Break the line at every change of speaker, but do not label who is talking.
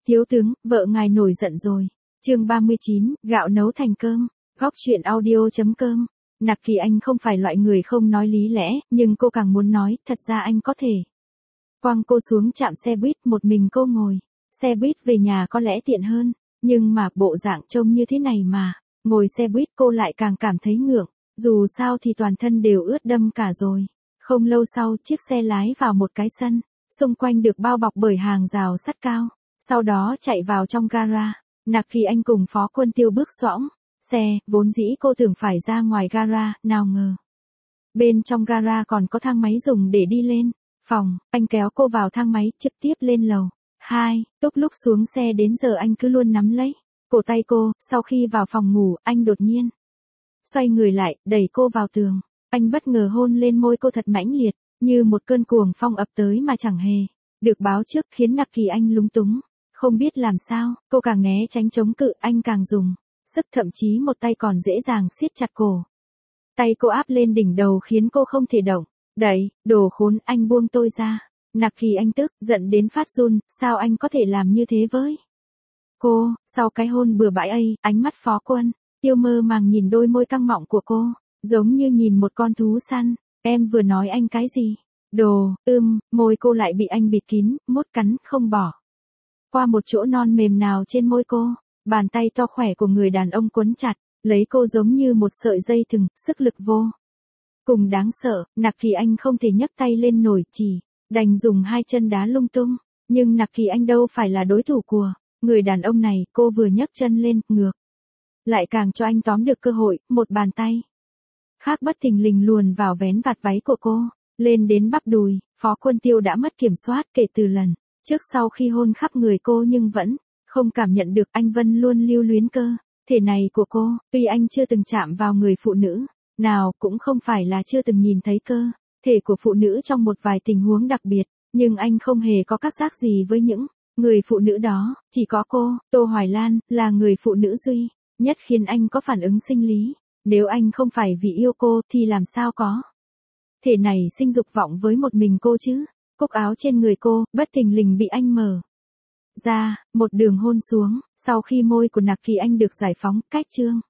Thiếu tướng, vợ ngài nổi giận rồi. Chương 39, gạo nấu thành cơm. Góc truyện audio.com. Nặc Kỳ Anh không phải loại người không nói lý lẽ, nhưng cô càng muốn nói, thật ra anh có thể. Quăng cô xuống trạm xe buýt, một mình cô ngồi. Xe buýt về nhà có lẽ tiện hơn, nhưng mà bộ dạng trông như thế này mà, ngồi xe buýt cô lại càng cảm thấy ngượng, dù sao thì toàn thân đều ướt đẫm cả rồi. Không lâu sau, chiếc xe lái vào một cái sân, xung quanh được bao bọc bởi hàng rào sắt cao, sau đó chạy vào trong gara. Nặc Kỳ Anh cùng Phó Quân Tiêu bước xoõng xe, vốn dĩ cô tưởng phải ra ngoài gara, nào ngờ. Bên trong gara còn có thang máy dùng để đi lên phòng, anh kéo cô vào thang máy, trực tiếp lên lầu 2, lúc xuống xe đến giờ anh cứ luôn nắm lấy cổ tay cô. Sau khi vào phòng ngủ, anh đột nhiên xoay người lại, đẩy cô vào tường. Anh bất ngờ hôn lên môi cô thật mãnh liệt, như một cơn cuồng phong ập tới mà chẳng hề được báo trước, khiến Nặc Kỳ Anh lúng túng, không biết làm sao. Cô càng né tránh chống cự, anh càng dùng sức, thậm chí một tay còn dễ dàng siết chặt cổ. Tay cô áp lên đỉnh đầu khiến cô không thể động đậy. Đồ khốn, anh buông tôi ra. Nặc Kỳ Anh tức giận đến phát run, sao anh có thể làm như thế với cô? Sau cái hôn bừa bãi ấy, ánh mắt Phó Quân Tiêu mơ màng nhìn đôi môi căng mọng của cô, giống như nhìn một con thú săn. Em vừa nói anh cái gì? Đồ, môi cô lại bị anh bịt kín, mút cắn không bỏ qua một chỗ non mềm nào trên môi cô. Bàn tay to khỏe của người đàn ông quấn chặt lấy cô giống như một sợi dây thừng, sức lực vô cùng đáng sợ. Nặc Kỳ Anh không thể nhấc tay lên nổi, chỉ đành dùng hai chân đá lung tung. Nhưng Nặc Kỳ Anh đâu phải là đối thủ của người đàn ông này. Cô vừa nhấc chân lên, ngược lại càng cho anh tóm được cơ hội. Một bàn tay khác bất thình lình luồn vào vén vạt váy của cô, lên đến bắp đùi. Phó Quân Tiêu đã mất kiểm soát kể từ lần trước sau khi hôn khắp người cô, nhưng vẫn không cảm nhận được anh Vân luôn lưu luyến cơ thể này của cô. Tuy anh chưa từng chạm vào người phụ nữ nào, cũng không phải là chưa từng nhìn thấy cơ thể của phụ nữ trong một vài tình huống đặc biệt, nhưng anh không hề có cảm giác gì với những người phụ nữ đó. Chỉ có cô, Tô Hoài Lan, là người phụ nữ duy nhất khiến anh có phản ứng sinh lý. Nếu anh không phải vì yêu cô thì làm sao có thể này sinh dục vọng với một mình cô chứ? Cúc áo trên người cô bất thình lình bị anh mở ra, một đường hôn xuống. Sau khi môi của Nặc Kỳ Anh được giải phóng, cách chương